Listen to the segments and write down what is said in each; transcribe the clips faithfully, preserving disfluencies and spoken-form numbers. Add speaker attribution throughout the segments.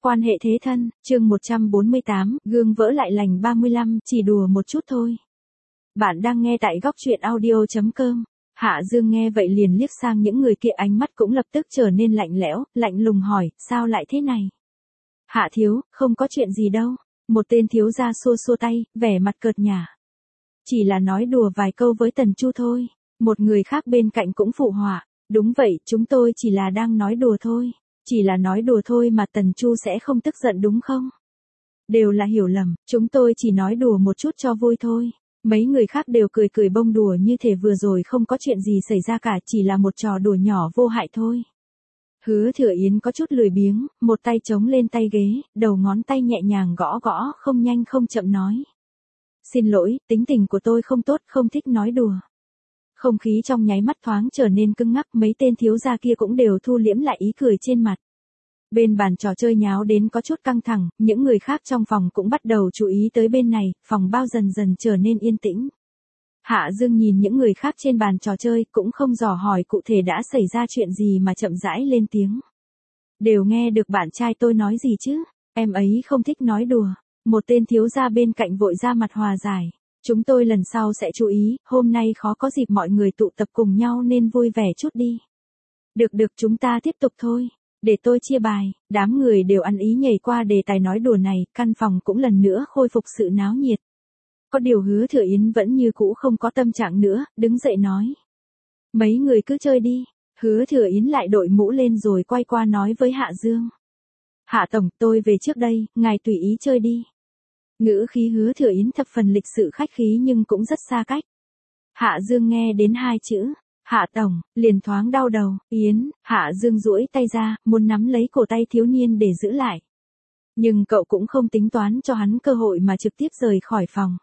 Speaker 1: Quan hệ thế thân, chương một trăm bốn mươi tám, gương vỡ lại lành ba mươi lăm, chỉ đùa một chút thôi. Bạn đang nghe tại góc truyện audio chấm com. Hạ Dương nghe vậy liền liếc sang những người kia, ánh mắt cũng lập tức trở nên lạnh lẽo, lạnh lùng hỏi, sao lại thế này? Hạ thiếu, không có chuyện gì đâu. Một tên thiếu gia xua xua tay, vẻ mặt cợt nhả. Chỉ là nói đùa vài câu với Tần Chu thôi. Một người khác bên cạnh cũng phụ họa, đúng vậy, chúng tôi chỉ là đang nói đùa thôi. Chỉ là nói đùa thôi mà Tần Chu sẽ không tức giận đúng không? Đều là hiểu lầm, chúng tôi chỉ nói đùa một chút cho vui thôi. Mấy người khác đều cười cười bông đùa như thể vừa rồi không có chuyện gì xảy ra cả, chỉ là một trò đùa nhỏ vô hại thôi. Hứa Thừa Yến có chút lười biếng, một tay chống lên tay ghế, đầu ngón tay nhẹ nhàng gõ gõ, không nhanh không chậm nói. Xin lỗi, tính tình của tôi không tốt, không thích nói đùa. Không khí trong nháy mắt thoáng trở nên cứng ngắc, mấy tên thiếu gia kia cũng đều thu liễm lại ý cười trên mặt. Bên bàn trò chơi nháo đến có chút căng thẳng, những người khác trong phòng cũng bắt đầu chú ý tới bên này, phòng bao dần dần trở nên yên tĩnh. Hạ Dương nhìn những người khác trên bàn trò chơi, cũng không dò hỏi cụ thể đã xảy ra chuyện gì mà chậm rãi lên tiếng. Đều nghe được bạn trai tôi nói gì chứ, em ấy không thích nói đùa. Một tên thiếu gia bên cạnh vội ra mặt hòa giải. Chúng tôi lần sau sẽ chú ý, hôm nay khó có dịp mọi người tụ tập cùng nhau nên vui vẻ chút đi. Được được, chúng ta tiếp tục thôi. Để tôi chia bài, đám người đều ăn ý nhảy qua đề tài nói đùa này, căn phòng cũng lần nữa khôi phục sự náo nhiệt. Có điều Hứa Thừa Yến vẫn như cũ không có tâm trạng nữa, đứng dậy nói. Mấy người cứ chơi đi. Hứa Thừa Yến lại đội mũ lên rồi quay qua nói với Hạ Dương. Hạ Tổng, tôi về trước đây, ngài tùy ý chơi đi. Ngữ khí Hứa Thừa Yến thập phần lịch sự khách khí nhưng cũng rất xa cách. Hạ Dương nghe đến hai chữ, Hạ Tổng, liền thoáng đau đầu, Yến, Hạ Dương duỗi tay ra, muốn nắm lấy cổ tay thiếu niên để giữ lại. Nhưng cậu cũng không tính toán cho hắn cơ hội mà trực tiếp rời khỏi phòng.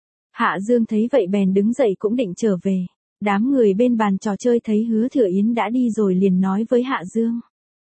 Speaker 1: Hạ Dương thấy vậy bèn đứng dậy cũng định trở về. Đám người bên bàn trò chơi thấy Hứa Thừa Yến đã đi rồi liền nói với Hạ Dương.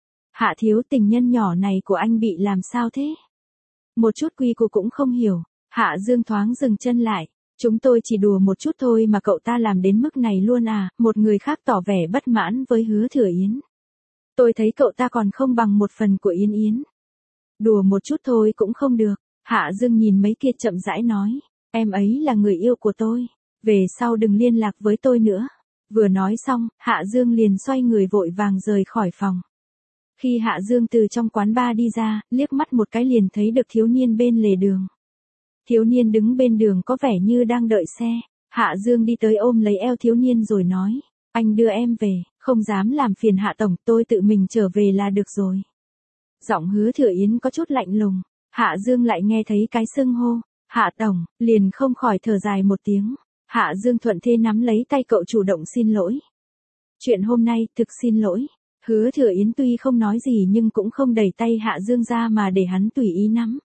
Speaker 1: Hạ thiếu, tình nhân nhỏ này của anh bị làm sao thế? Một chút quy củ cũng không hiểu. Hạ Dương thoáng dừng chân lại. Chúng tôi chỉ đùa một chút thôi mà cậu ta làm đến mức này luôn à, một người khác tỏ vẻ bất mãn với Hứa Thừa Yến. Tôi thấy cậu ta còn không bằng một phần của Yến Yến. Đùa một chút thôi cũng không được. Hạ Dương nhìn mấy kia chậm rãi nói. Em ấy là người yêu của tôi. Về sau đừng liên lạc với tôi nữa. Vừa nói xong, Hạ Dương liền xoay người vội vàng rời khỏi phòng. Khi Hạ Dương từ trong quán bar đi ra, liếc mắt một cái liền thấy được thiếu niên bên lề đường. Thiếu niên đứng bên đường có vẻ như đang đợi xe. Hạ Dương đi tới ôm lấy eo thiếu niên rồi nói. Anh đưa em về, không dám làm phiền Hạ Tổng, tôi tự mình trở về là được rồi. Giọng Hứa Thừa Yến có chút lạnh lùng. Hạ Dương lại nghe thấy cái xưng hô. Hạ Tổng, liền không khỏi thở dài một tiếng. Hạ Dương thuận thế nắm lấy tay cậu chủ động xin lỗi. Chuyện hôm nay, thực xin lỗi. Hứa Thừa Yến tuy không nói gì nhưng cũng không đẩy tay Hạ Dương ra mà để hắn tùy ý nắm.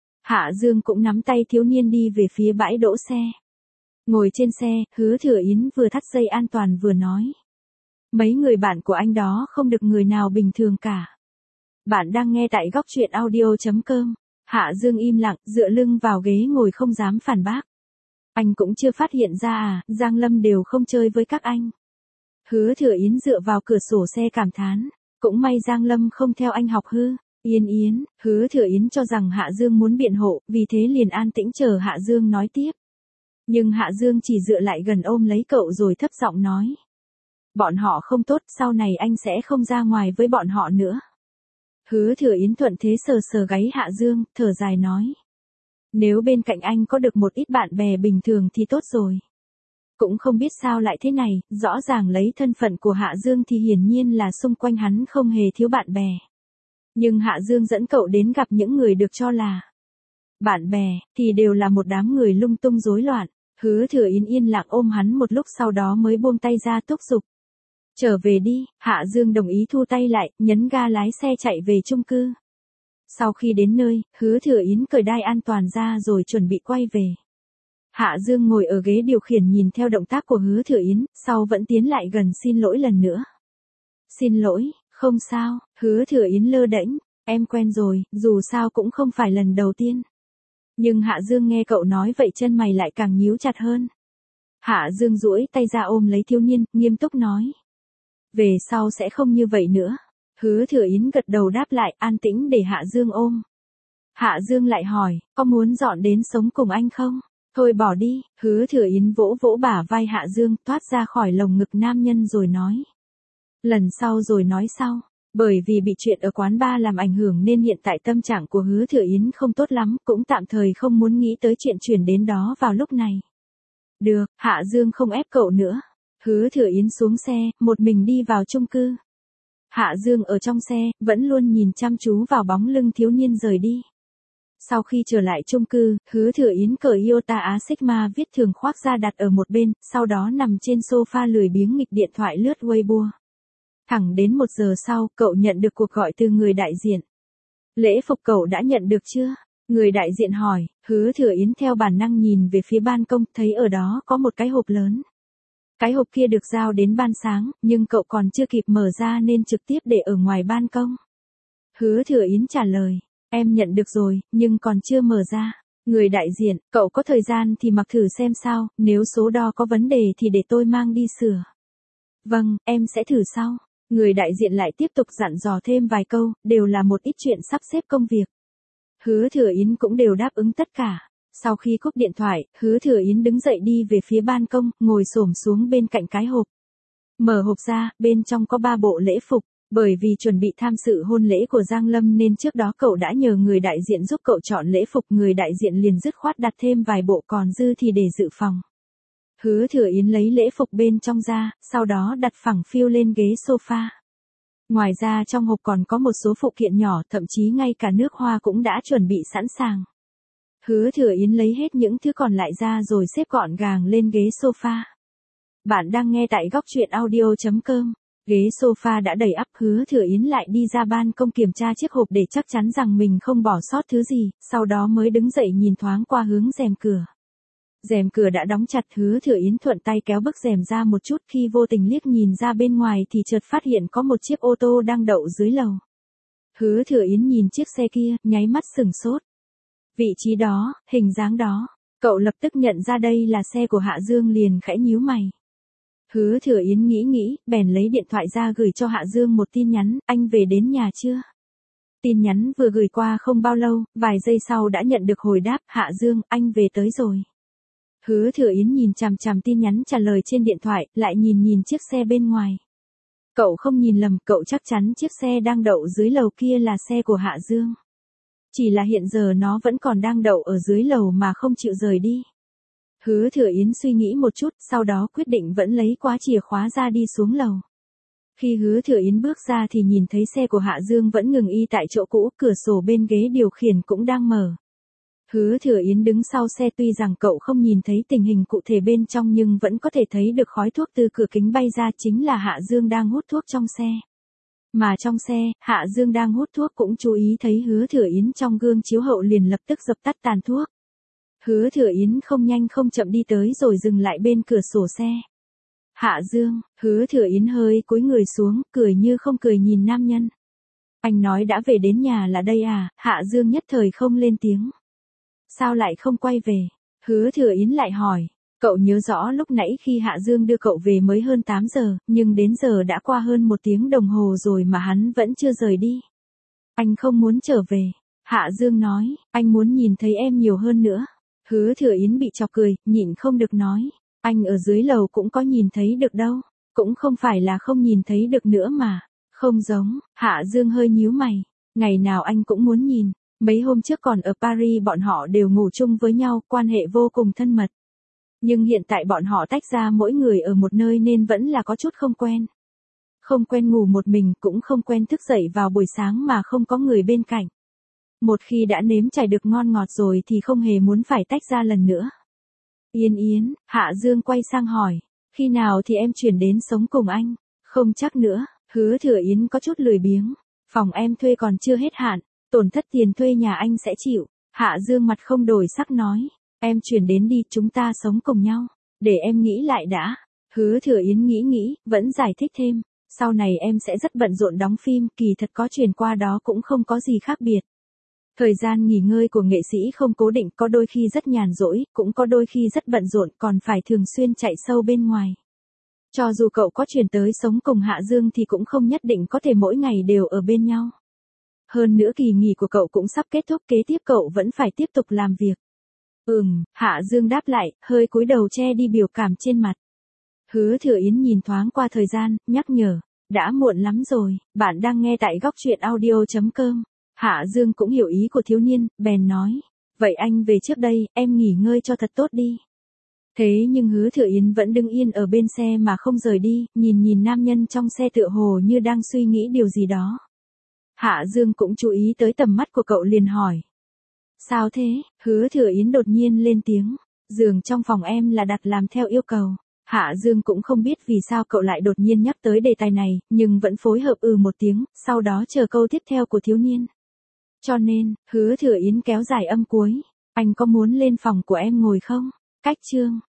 Speaker 1: Hạ Dương cũng nắm tay thiếu niên đi về phía bãi đỗ xe. Ngồi trên xe, Hứa Thừa Yến vừa thắt dây an toàn vừa nói. Mấy người bạn của anh đó không được người nào bình thường cả. Bạn đang nghe tại góc truyện audio chấm com. Hạ Dương im lặng, dựa lưng vào ghế ngồi không dám phản bác. Anh cũng chưa phát hiện ra à, Giang Lâm đều không chơi với các anh. Hứa Thừa Yến dựa vào cửa sổ xe cảm thán. Cũng may Giang Lâm không theo anh học hư. Yến Yến, Hứa Thừa Yến cho rằng Hạ Dương muốn biện hộ, vì thế liền an tĩnh chờ Hạ Dương nói tiếp. Nhưng Hạ Dương chỉ dựa lại gần ôm lấy cậu rồi thấp giọng nói. Bọn họ không tốt, sau này anh sẽ không ra ngoài với bọn họ nữa. Hứa Thừa Yến thuận thế sờ sờ gáy Hạ Dương, thở dài nói. Nếu bên cạnh anh có được một ít bạn bè bình thường thì tốt rồi. Cũng không biết sao lại thế này, rõ ràng lấy thân phận của Hạ Dương thì hiển nhiên là xung quanh hắn không hề thiếu bạn bè. Nhưng Hạ Dương dẫn cậu đến gặp những người được cho là bạn bè, thì đều là một đám người lung tung rối loạn. Hứa Thừa Yến yên lặng ôm hắn một lúc sau đó mới buông tay ra thúc giục. Trở về đi, Hạ Dương đồng ý thu tay lại, nhấn ga lái xe chạy về chung cư. Sau khi đến nơi, Hứa Thừa Yến cởi đai an toàn ra rồi chuẩn bị quay về. Hạ Dương ngồi ở ghế điều khiển nhìn theo động tác của Hứa Thừa Yến, sau vẫn tiến lại gần xin lỗi lần nữa. Xin lỗi, không sao, Hứa Thừa Yến lơ đễnh, em quen rồi, dù sao cũng không phải lần đầu tiên. Nhưng Hạ Dương nghe cậu nói vậy chân mày lại càng nhíu chặt hơn. Hạ Dương duỗi tay ra ôm lấy thiếu niên, nghiêm túc nói. Về sau sẽ không như vậy nữa. Hứa Thừa Yến gật đầu đáp lại, an tĩnh để Hạ Dương ôm. Hạ Dương lại hỏi, có muốn dọn đến sống cùng anh không? Thôi bỏ đi, Hứa Thừa Yến vỗ vỗ bả vai Hạ Dương, thoát ra khỏi lồng ngực nam nhân rồi nói. Lần sau rồi nói sau. Bởi vì bị chuyện ở quán bar làm ảnh hưởng nên hiện tại tâm trạng của Hứa Thừa Yến không tốt lắm, cũng tạm thời không muốn nghĩ tới chuyện chuyển đến đó vào lúc này. Được, Hạ Dương không ép cậu nữa. Hứa Thừa Yến xuống xe, một mình đi vào chung cư. Hạ Dương ở trong xe, vẫn luôn nhìn chăm chú vào bóng lưng thiếu niên rời đi. Sau khi trở lại chung cư, Hứa Thừa Yến cởi Iota Á Sigma viết thường khoác ra đặt ở một bên, sau đó nằm trên sofa lười biếng nghịch điện thoại lướt Weibo. Thẳng đến một giờ sau, cậu nhận được cuộc gọi từ người đại diện. Lễ phục cậu đã nhận được chưa? Người đại diện hỏi. Hứa Thừa Yến theo bản năng nhìn về phía ban công, thấy ở đó có một cái hộp lớn. Cái hộp kia được giao đến ban sáng, nhưng cậu còn chưa kịp mở ra nên trực tiếp để ở ngoài ban công. Hứa Thừa Yến trả lời. Em nhận được rồi, nhưng còn chưa mở ra. Người đại diện, cậu có thời gian thì mặc thử xem sao, nếu số đo có vấn đề thì để tôi mang đi sửa. Vâng, em sẽ thử sau. Người đại diện lại tiếp tục dặn dò thêm vài câu, đều là một ít chuyện sắp xếp công việc. Hứa Thừa Yến cũng đều đáp ứng tất cả. Sau khi cúp điện thoại, Hứa Thừa Yến đứng dậy đi về phía ban công, ngồi xổm xuống bên cạnh cái hộp. Mở hộp ra, bên trong có ba bộ lễ phục. Bởi vì chuẩn bị tham dự hôn lễ của Giang Lâm nên trước đó cậu đã nhờ người đại diện giúp cậu chọn lễ phục, người đại diện liền dứt khoát đặt thêm vài bộ còn dư thì để dự phòng. Hứa Thừa Yến lấy lễ phục bên trong ra, sau đó đặt phẳng phiu lên ghế sofa. Ngoài ra trong hộp còn có một số phụ kiện nhỏ, thậm chí ngay cả nước hoa cũng đã chuẩn bị sẵn sàng. Hứa Thừa Yến lấy hết những thứ còn lại ra rồi xếp gọn gàng lên ghế sofa. Bạn đang nghe tại góc truyện audio chấm com. Ghế sofa đã đầy ắp, Hứa Thừa Yến lại đi ra ban công kiểm tra chiếc hộp để chắc chắn rằng mình không bỏ sót thứ gì, sau đó mới đứng dậy nhìn thoáng qua hướng rèm cửa. Rèm cửa đã đóng chặt, Hứa Thừa Yến thuận tay kéo bức rèm ra một chút, khi vô tình liếc nhìn ra bên ngoài thì chợt phát hiện có một chiếc ô tô đang đậu dưới lầu. Hứa Thừa Yến nhìn chiếc xe kia, nháy mắt sửng sốt. Vị trí đó, hình dáng đó, cậu lập tức nhận ra đây là xe của Hạ Dương liền khẽ nhíu mày. Hứa Thừa Yến nghĩ nghĩ, bèn lấy điện thoại ra gửi cho Hạ Dương một tin nhắn, anh về đến nhà chưa? Tin nhắn vừa gửi qua không bao lâu, vài giây sau đã nhận được hồi đáp, Hạ Dương, anh về tới rồi. Hứa Thừa Yến nhìn chằm chằm tin nhắn trả lời trên điện thoại, lại nhìn nhìn chiếc xe bên ngoài. Cậu không nhìn lầm, cậu chắc chắn chiếc xe đang đậu dưới lầu kia là xe của Hạ Dương. Chỉ là hiện giờ nó vẫn còn đang đậu ở dưới lầu mà không chịu rời đi. Hứa Thừa Yến suy nghĩ một chút, sau đó quyết định vẫn lấy khóa chìa khóa ra đi xuống lầu. Khi Hứa Thừa Yến bước ra thì nhìn thấy xe của Hạ Dương vẫn ngừng y tại chỗ cũ, cửa sổ bên ghế điều khiển cũng đang mở. Hứa Thừa Yến đứng sau xe, tuy rằng cậu không nhìn thấy tình hình cụ thể bên trong nhưng vẫn có thể thấy được khói thuốc từ cửa kính bay ra, chính là Hạ Dương đang hút thuốc trong xe. Mà trong xe, Hạ Dương đang hút thuốc cũng chú ý thấy Hứa Thừa Yến trong gương chiếu hậu liền lập tức dập tắt tàn thuốc. Hứa Thừa Yến không nhanh không chậm đi tới rồi dừng lại bên cửa sổ xe. Hạ Dương, Hứa Thừa Yến hơi cúi người xuống, cười như không cười nhìn nam nhân. Anh nói đã về đến nhà là đây à? Hạ Dương nhất thời không lên tiếng. Sao lại không quay về? Hứa Thừa Yến lại hỏi. Cậu nhớ rõ lúc nãy khi Hạ Dương đưa cậu về mới hơn tám giờ, nhưng đến giờ đã qua hơn một tiếng đồng hồ rồi mà hắn vẫn chưa rời đi. Anh không muốn trở về. Hạ Dương nói, anh muốn nhìn thấy em nhiều hơn nữa. Hứa Thừa Yến bị chọc cười, nhịn không được nói. Anh ở dưới lầu cũng có nhìn thấy được đâu. Cũng không phải là không nhìn thấy được nữa mà. Không giống, Hạ Dương hơi nhíu mày. Ngày nào anh cũng muốn nhìn. Mấy hôm trước còn ở Paris bọn họ đều ngủ chung với nhau, quan hệ vô cùng thân mật. Nhưng hiện tại bọn họ tách ra mỗi người ở một nơi nên vẫn là có chút không quen. Không quen ngủ một mình, cũng không quen thức dậy vào buổi sáng mà không có người bên cạnh. Một khi đã nếm trải được ngon ngọt rồi thì không hề muốn phải tách ra lần nữa. Yên Yến, Hạ Dương quay sang hỏi, khi nào thì em chuyển đến sống cùng anh? Không chắc nữa, Hứa Thừa Yến có chút lười biếng. Phòng em thuê còn chưa hết hạn, tổn thất tiền thuê nhà anh sẽ chịu. Hạ Dương mặt không đổi sắc nói, em chuyển đến đi, chúng ta sống cùng nhau. Để em nghĩ lại đã. Hứa Thừa Yến nghĩ nghĩ, vẫn giải thích thêm. Sau này em sẽ rất bận rộn đóng phim, kỳ thật có chuyển qua đó cũng không có gì khác biệt. Thời gian nghỉ ngơi của nghệ sĩ không cố định, có đôi khi rất nhàn rỗi, cũng có đôi khi rất bận rộn, còn phải thường xuyên chạy show bên ngoài. Cho dù cậu có chuyển tới sống cùng Hạ Dương thì cũng không nhất định có thể mỗi ngày đều ở bên nhau. Hơn nữa kỳ nghỉ của cậu cũng sắp kết thúc, kế tiếp cậu vẫn phải tiếp tục làm việc. Ừm, Hạ Dương đáp lại, hơi cúi đầu che đi biểu cảm trên mặt. Hứa Thừa Yến nhìn thoáng qua thời gian, nhắc nhở, đã muộn lắm rồi, bạn đang nghe tại góc truyện audio.com. Hạ Dương cũng hiểu ý của thiếu niên, bèn nói, vậy anh về trước đây, em nghỉ ngơi cho thật tốt đi. Thế nhưng Hứa Thừa Yến vẫn đứng yên ở bên xe mà không rời đi, nhìn nhìn nam nhân trong xe tựa hồ như đang suy nghĩ điều gì đó. Hạ Dương cũng chú ý tới tầm mắt của cậu liền hỏi. Sao thế? Hứa Thừa Yến đột nhiên lên tiếng, giường trong phòng em là đặt làm theo yêu cầu. Hạ Dương cũng không biết vì sao cậu lại đột nhiên nhắc tới đề tài này, nhưng vẫn phối hợp ừ một tiếng, sau đó chờ câu tiếp theo của thiếu niên. Cho nên, Hứa Thừa Yến kéo dài âm cuối, anh có muốn lên phòng của em ngồi không? Cách chương